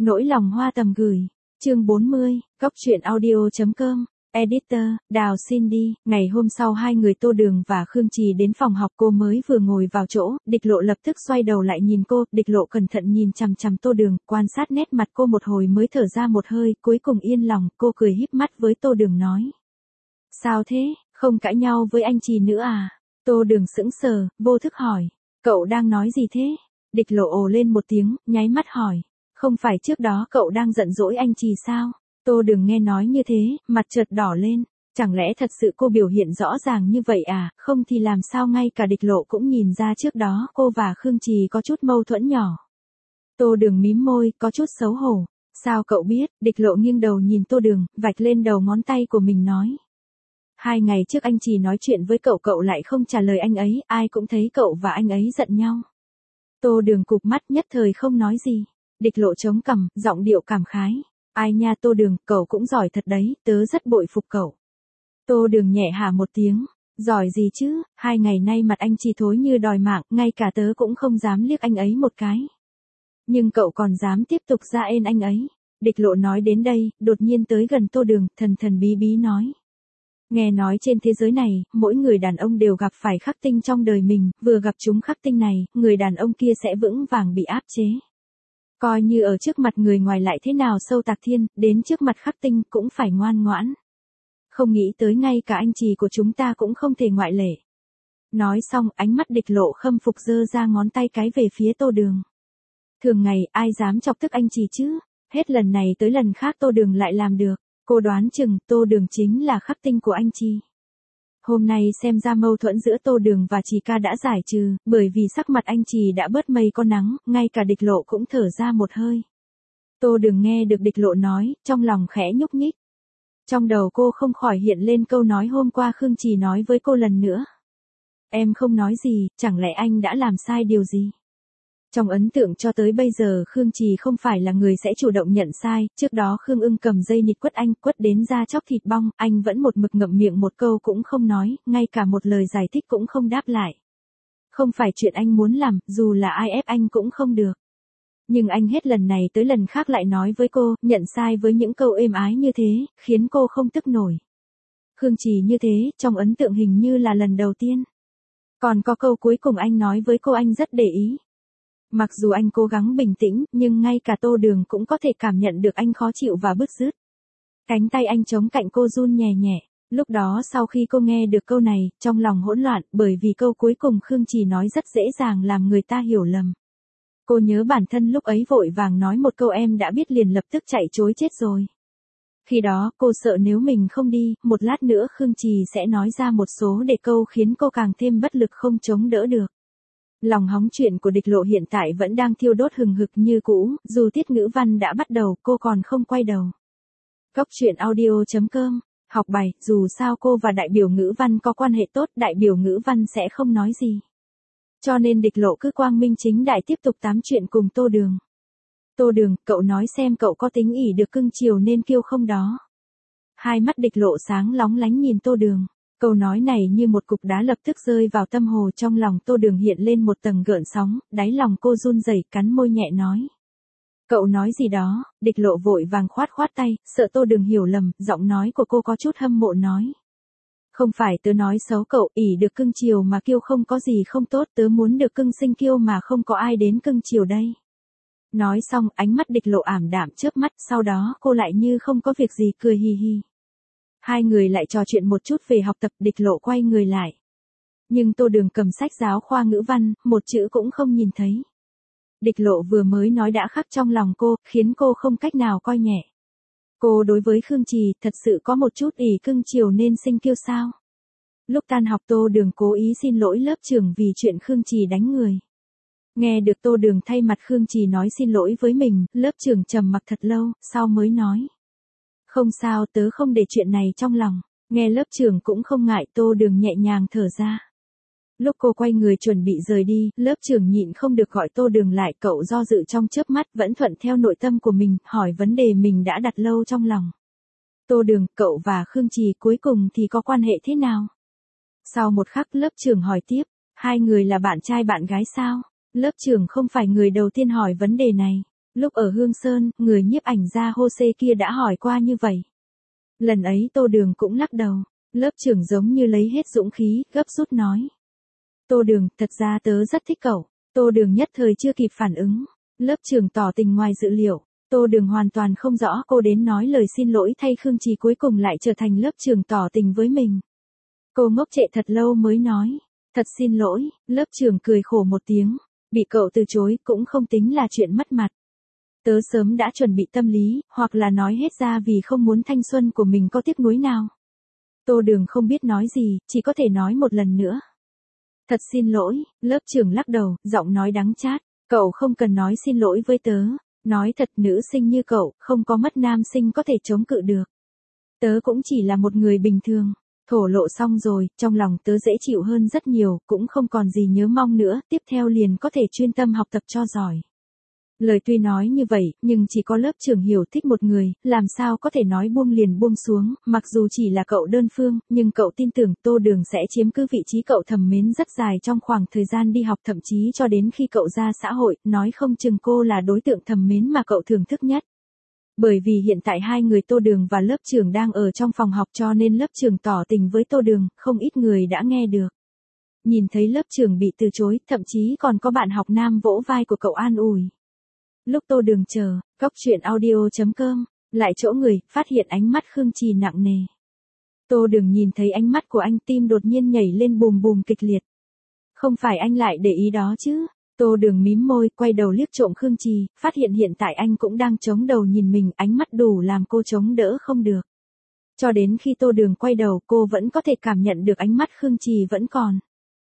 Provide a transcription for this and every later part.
Nỗi lòng hoa tầm gửi. Chương 40, Góc truyện audio.com. Editor, Đào xin đi. Ngày hôm sau hai người Tô Đường và Khương Trì đến phòng học, cô mới vừa ngồi vào chỗ, Địch Lộ lập tức xoay đầu lại nhìn cô, Địch Lộ cẩn thận nhìn chằm chằm Tô Đường, quan sát nét mặt cô một hồi mới thở ra một hơi, cuối cùng yên lòng, cô cười híp mắt với Tô Đường nói. Sao thế, không cãi nhau với anh Trì nữa à? Tô Đường sững sờ, vô thức hỏi. Cậu đang nói gì thế? Địch Lộ ồ lên một tiếng, nháy mắt hỏi. Không phải trước đó cậu đang giận dỗi anh Trì sao? Tô Đường nghe nói như thế, mặt chợt đỏ lên. Chẳng lẽ thật sự cô biểu hiện rõ ràng như vậy à? Không thì làm sao ngay cả Địch Lộ cũng nhìn ra trước đó cô và Khương Trì có chút mâu thuẫn nhỏ. Tô Đường mím môi, có chút xấu hổ. Sao cậu biết? Địch Lộ nghiêng đầu nhìn Tô Đường, vạch lên đầu ngón tay của mình nói. 2 ngày trước anh Trì nói chuyện với cậu, cậu lại không trả lời anh ấy, ai cũng thấy cậu và anh ấy giận nhau. Tô Đường cụp mắt, nhất thời không nói gì. Địch Lộ chống cằm, giọng điệu cảm khái. Ai nha Tô Đường, cậu cũng giỏi thật đấy, tớ rất bội phục cậu. Tô Đường nhẹ hả một tiếng. Giỏi gì chứ, 2 ngày nay mặt anh Trì thối như đòi mạng, ngay cả tớ cũng không dám liếc anh ấy một cái. Nhưng cậu còn dám tiếp tục ra ên anh ấy. Địch Lộ nói đến đây, đột nhiên tới gần Tô Đường, thần thần bí bí nói. Nghe nói trên thế giới này, mỗi người đàn ông đều gặp phải khắc tinh trong đời mình, vừa gặp chúng khắc tinh này, người đàn ông kia sẽ vững vàng bị áp chế. Coi như ở trước mặt người ngoài lại thế nào sâu tạc thiên, đến trước mặt khắc tinh cũng phải ngoan ngoãn. Không nghĩ tới ngay cả anh Trì của chúng ta cũng không thể ngoại lệ. Nói xong, ánh mắt Địch Lộ khâm phục giơ ra ngón tay cái về phía Tô Đường. Thường ngày, ai dám chọc tức anh Trì chứ? Hết lần này tới lần khác Tô Đường lại làm được. Cô đoán chừng Tô Đường chính là khắc tinh của anh Trì. Hôm nay xem ra mâu thuẫn giữa Tô Đường và Trì ca đã giải trừ, bởi vì sắc mặt anh Trì đã bớt mây có nắng, ngay cả Địch Lộ cũng thở ra một hơi. Tô Đường nghe được Địch Lộ nói, trong lòng khẽ nhúc nhích. Trong đầu cô không khỏi hiện lên câu nói hôm qua Khương Trì nói với cô lần nữa. Em không nói gì, chẳng lẽ anh đã làm sai điều gì? Trong ấn tượng cho tới bây giờ Khương Trì không phải là người sẽ chủ động nhận sai, trước đó Khương Ưng cầm dây nịt quất anh, quất đến da chóc thịt bong, anh vẫn một mực ngậm miệng một câu cũng không nói, ngay cả một lời giải thích cũng không đáp lại. Không phải chuyện anh muốn làm, dù là ai ép anh cũng không được. Nhưng anh hết lần này tới lần khác lại nói với cô, nhận sai với những câu êm ái như thế, khiến cô không tức nổi. Khương Trì như thế, trong ấn tượng hình như là lần đầu tiên. Còn có câu cuối cùng anh nói với cô anh rất để ý. Mặc dù anh cố gắng bình tĩnh, nhưng ngay cả Tô Đường cũng có thể cảm nhận được anh khó chịu và bứt rứt. Cánh tay anh chống cạnh cô run nhẹ nhẹ. Lúc đó sau khi cô nghe được câu này, trong lòng hỗn loạn, bởi vì câu cuối cùng Khương Trì nói rất dễ dàng làm người ta hiểu lầm. Cô nhớ bản thân lúc ấy vội vàng nói một câu em đã biết liền lập tức chạy trối chết rồi. Khi đó cô sợ nếu mình không đi, một lát nữa Khương Trì sẽ nói ra một số để câu khiến cô càng thêm bất lực không chống đỡ được. Lòng hóng chuyện của Địch Lộ hiện tại vẫn đang thiêu đốt hừng hực như cũ, dù tiết ngữ văn đã bắt đầu cô còn không quay đầu. Góc truyện audio.com. Học bài, dù sao cô và đại biểu ngữ văn có quan hệ tốt, đại biểu ngữ văn sẽ không nói gì. Cho nên Địch Lộ cứ quang minh chính đại tiếp tục tám chuyện cùng Tô Đường. Tô Đường, cậu nói xem cậu có tính ỷ được cưng chiều nên kiêu không đó. Hai mắt Địch Lộ sáng lóng lánh nhìn Tô Đường. Câu nói này như một cục đá lập tức rơi vào tâm hồ, trong lòng Tô Đường hiện lên một tầng gợn sóng, đáy lòng cô run rẩy cắn môi nhẹ nói. Cậu nói gì đó? Địch Lộ vội vàng khoát khoát tay, sợ Tô Đường hiểu lầm, giọng nói của cô có chút hâm mộ nói. Không phải tớ nói xấu cậu, ỷ được cưng chiều mà kiêu không có gì không tốt, tớ muốn được cưng sinh kiêu mà không có ai đến cưng chiều đây. Nói xong, ánh mắt Địch Lộ ảm đạm chớp mắt, sau đó cô lại như không có việc gì cười hi hi. Hai người lại trò chuyện một chút về học tập, Địch Lộ quay người lại. Nhưng Tô Đường cầm sách giáo khoa ngữ văn, một chữ cũng không nhìn thấy. Địch Lộ vừa mới nói đã khắc trong lòng cô, khiến cô không cách nào coi nhẹ. Cô đối với Khương Trì thật sự có một chút ỷ cưng chiều nên sinh kiêu sao? Lúc tan học Tô Đường cố ý xin lỗi lớp trưởng vì chuyện Khương Trì đánh người. Nghe được Tô Đường thay mặt Khương Trì nói xin lỗi với mình, lớp trưởng trầm mặc thật lâu, sau mới nói. Không sao, tớ không để chuyện này trong lòng. Nghe lớp trưởng cũng không ngại, Tô Đường nhẹ nhàng thở ra. Lúc cô quay người chuẩn bị rời đi, lớp trưởng nhịn không được gọi Tô Đường lại, cậu do dự trong chớp mắt vẫn thuận theo nội tâm của mình, hỏi vấn đề mình đã đặt lâu trong lòng. Tô Đường, cậu và Khương Trì cuối cùng thì có quan hệ thế nào? Sau một khắc lớp trưởng hỏi tiếp, hai người là bạn trai bạn gái sao? Lớp trưởng không phải người đầu tiên hỏi vấn đề này. Lúc ở Hương Sơn, người nhiếp ảnh gia Jose kia đã hỏi qua như vậy. Lần ấy Tô Đường cũng lắc đầu. Lớp trưởng giống như lấy hết dũng khí, gấp rút nói. Tô Đường, thật ra tớ rất thích cậu. Tô Đường nhất thời chưa kịp phản ứng. Lớp trưởng tỏ tình ngoài dự liệu. Tô Đường hoàn toàn không rõ cô đến nói lời xin lỗi thay Khương Trì cuối cùng lại trở thành lớp trưởng tỏ tình với mình. Cô ngốc trệ thật lâu mới nói. Thật xin lỗi, lớp trưởng cười khổ một tiếng. Bị cậu từ chối cũng không tính là chuyện mất mặt. Tớ sớm đã chuẩn bị tâm lý, hoặc là nói hết ra vì không muốn thanh xuân của mình có tiếc nuối nào. Tô Đường không biết nói gì, chỉ có thể nói một lần nữa. Thật xin lỗi, lớp trưởng lắc đầu, giọng nói đắng chát. Cậu không cần nói xin lỗi với tớ. Nói thật, nữ sinh như cậu, không có mất nam sinh có thể chống cự được. Tớ cũng chỉ là một người bình thường. Thổ lộ xong rồi, trong lòng tớ dễ chịu hơn rất nhiều, cũng không còn gì nhớ mong nữa, tiếp theo liền có thể chuyên tâm học tập cho giỏi. Lời tuy nói như vậy, nhưng chỉ có lớp trưởng hiểu thích một người, làm sao có thể nói buông liền buông xuống, mặc dù chỉ là cậu đơn phương, nhưng cậu tin tưởng Tô Đường sẽ chiếm cứ vị trí cậu thầm mến rất dài trong khoảng thời gian đi học, thậm chí cho đến khi cậu ra xã hội, nói không chừng cô là đối tượng thầm mến mà cậu thưởng thức nhất. Bởi vì hiện tại hai người Tô Đường và lớp trưởng đang ở trong phòng học cho nên lớp trưởng tỏ tình với Tô Đường, không ít người đã nghe được. Nhìn thấy lớp trưởng bị từ chối, thậm chí còn có bạn học nam vỗ vai của cậu an ủi. Lúc Tô Đường chờ, cóc truyện audio.com, lại chỗ người, phát hiện ánh mắt Khương Trì nặng nề. Tô Đường nhìn thấy ánh mắt của anh, tim đột nhiên nhảy lên bùm bùm kịch liệt. Không phải anh lại để ý đó chứ? Tô Đường mím môi, quay đầu liếc trộm Khương Trì, phát hiện hiện tại anh cũng đang chống đầu nhìn mình, ánh mắt đủ làm cô chống đỡ không được. Cho đến khi Tô Đường quay đầu, cô vẫn có thể cảm nhận được ánh mắt Khương Trì vẫn còn.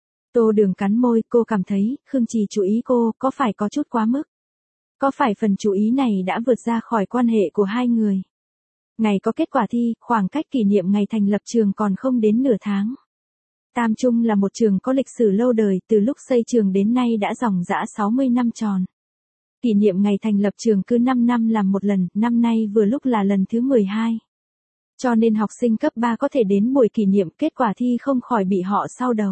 Tô Đường cắn môi, cô cảm thấy, Khương Trì chú ý cô, có phải có chút quá mức? Có phải phần chú ý này đã vượt ra khỏi quan hệ của hai người? Ngày có kết quả thi, khoảng cách kỷ niệm ngày thành lập trường còn không đến nửa tháng. Tam Trung là một trường có lịch sử lâu đời, từ lúc xây trường đến nay đã dòng dã 60 năm tròn. Kỷ niệm ngày thành lập trường cứ 5 năm làm một lần, năm nay vừa lúc là lần thứ 12. Cho nên học sinh cấp 3 có thể đến buổi kỷ niệm, kết quả thi không khỏi bị họ sau đầu.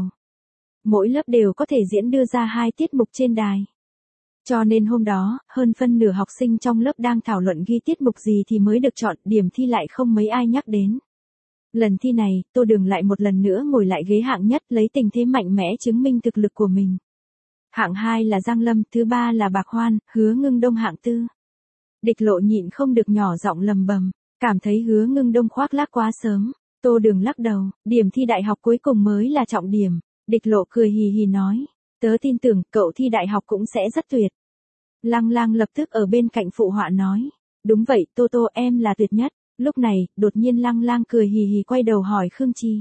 Mỗi lớp đều có thể diễn đưa ra 2 tiết mục trên đài. Cho nên hôm đó, hơn phân nửa học sinh trong lớp đang thảo luận ghi tiết mục gì thì mới được chọn, điểm thi lại không mấy ai nhắc đến. Lần thi này, Tô Đường lại một lần nữa ngồi lại ghế hạng nhất, lấy tình thế mạnh mẽ chứng minh thực lực của mình. Hạng 2 là Giang Lâm, thứ 3 là Bạc Hoan, Hứa Ngưng Đông hạng 4. Địch Lộ nhịn không được nhỏ giọng lầm bầm, cảm thấy Hứa Ngưng Đông khoác lác quá sớm. Tô Đường lắc đầu, điểm thi đại học cuối cùng mới là trọng điểm. Địch Lộ cười hì hì nói, tớ tin tưởng cậu thi đại học cũng sẽ rất tuyệt. Lăng Lang lập tức ở bên cạnh phụ họa nói, đúng vậy Tô Tô, em là tuyệt nhất. Lúc này, đột nhiên Lăng Lang cười hì hì quay đầu hỏi Khương Trì.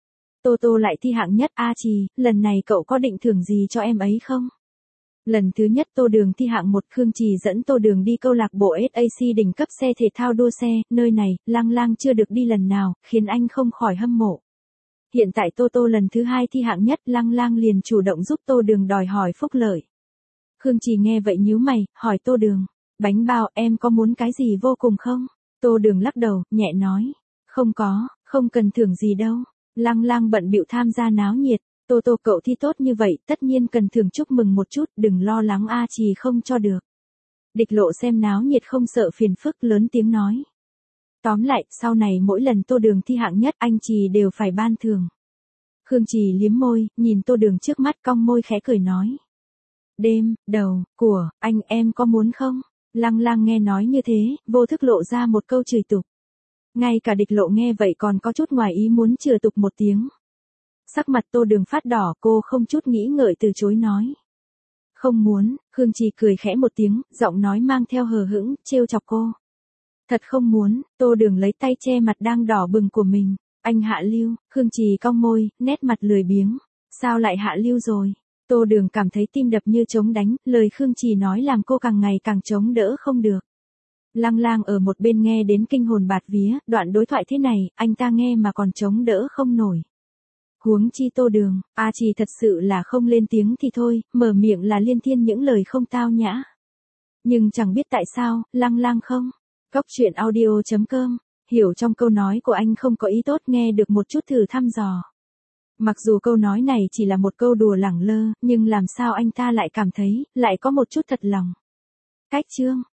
Tô Tô lại thi hạng nhất, a Trì, lần này cậu có định thưởng gì cho em ấy không? Lần thứ nhất Tô Đường thi hạng 1, Khương Trì dẫn Tô Đường đi câu lạc bộ SAC đỉnh cấp xe thể thao đua xe, nơi này, Lăng Lang chưa được đi lần nào, khiến anh không khỏi hâm mộ. Hiện tại Tô Tô lần thứ 2 thi hạng nhất, Lăng Lang liền chủ động giúp Tô Đường đòi hỏi phúc lợi. Khương Trì nghe vậy nhíu mày, hỏi Tô Đường, bánh bao em có muốn cái gì vô cùng không? Tô Đường lắc đầu, nhẹ nói, không có, không cần thưởng gì đâu. Lăng Lang bận bịu tham gia náo nhiệt, Tô Tô cậu thi tốt như vậy, tất nhiên cần thưởng chúc mừng một chút, đừng lo lắng a Trì không cho được. Địch Lộ xem náo nhiệt không sợ phiền phức, lớn tiếng nói. Tóm lại, sau này mỗi lần Tô Đường thi hạng nhất, anh Trì đều phải ban thưởng. Khương Trì liếm môi, nhìn Tô Đường trước mắt cong môi khẽ cười nói. Đêm, đầu, của, anh em có muốn không? Lăng Lang nghe nói như thế, vô thức lộ ra một câu chửi tục. Ngay cả Địch Lộ nghe vậy còn có chút ngoài ý muốn chừa tục một tiếng. Sắc mặt Tô Đường phát đỏ, cô không chút nghĩ ngợi từ chối nói. Không muốn, Khương Trì cười khẽ một tiếng, giọng nói mang theo hờ hững, trêu chọc cô. Thật không muốn, Tô Đường lấy tay che mặt đang đỏ bừng của mình. Anh hạ lưu, Khương Trì cong môi, nét mặt lười biếng. Sao lại hạ lưu rồi? Tô Đường cảm thấy tim đập như trống đánh, lời Khương Trì nói làm cô càng ngày càng chống đỡ không được. Lăng Lang ở một bên nghe đến kinh hồn bạt vía, đoạn đối thoại thế này, anh ta nghe mà còn chống đỡ không nổi. Huống chi Tô Đường, a Trì thật sự là không lên tiếng thì thôi, mở miệng là liên thiên những lời không tao nhã. Nhưng chẳng biết tại sao, Lăng Lang không. Cóc truyện audio.com, hiểu trong câu nói của anh không có ý tốt, nghe được một chút thử thăm dò. Mặc dù câu nói này chỉ là một câu đùa lẳng lơ, nhưng làm sao anh ta lại cảm thấy, lại có một chút thật lòng. Cách chương.